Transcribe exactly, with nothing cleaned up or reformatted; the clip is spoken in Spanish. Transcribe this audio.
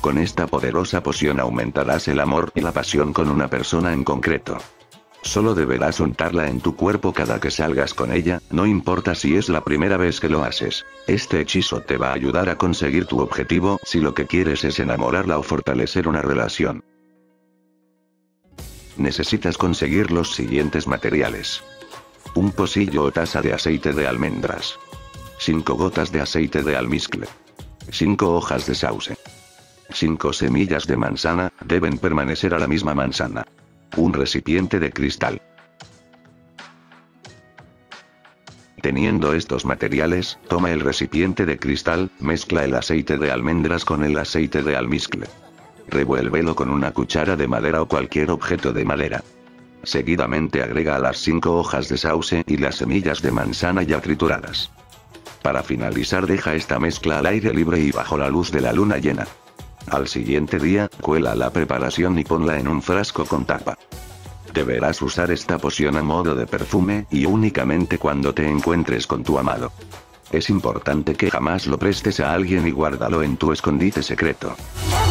Con esta poderosa poción aumentarás el amor y la pasión con una persona en concreto. Solo deberás untarla en tu cuerpo cada que salgas con ella, no importa si es la primera vez que lo haces. Este hechizo te va a ayudar a conseguir tu objetivo si lo que quieres es enamorarla o fortalecer una relación. Necesitas conseguir los siguientes materiales. Un pocillo o taza de aceite de almendras. cinco gotas de aceite de almizcle. cinco hojas de sauce. cinco semillas de manzana, deben permanecer a la misma manzana. Un recipiente de cristal. Teniendo estos materiales, toma el recipiente de cristal, mezcla el aceite de almendras con el aceite de almizcle. Revuélvelo con una cuchara de madera o cualquier objeto de madera. Seguidamente agrega las cinco hojas de sauce y las semillas de manzana ya trituradas. Para finalizar, deja esta mezcla al aire libre y bajo la luz de la luna llena. Al siguiente día, cuela la preparación y ponla en un frasco con tapa. Deberás usar esta poción a modo de perfume, y únicamente cuando te encuentres con tu amado. Es importante que jamás lo prestes a alguien y guárdalo en tu escondite secreto.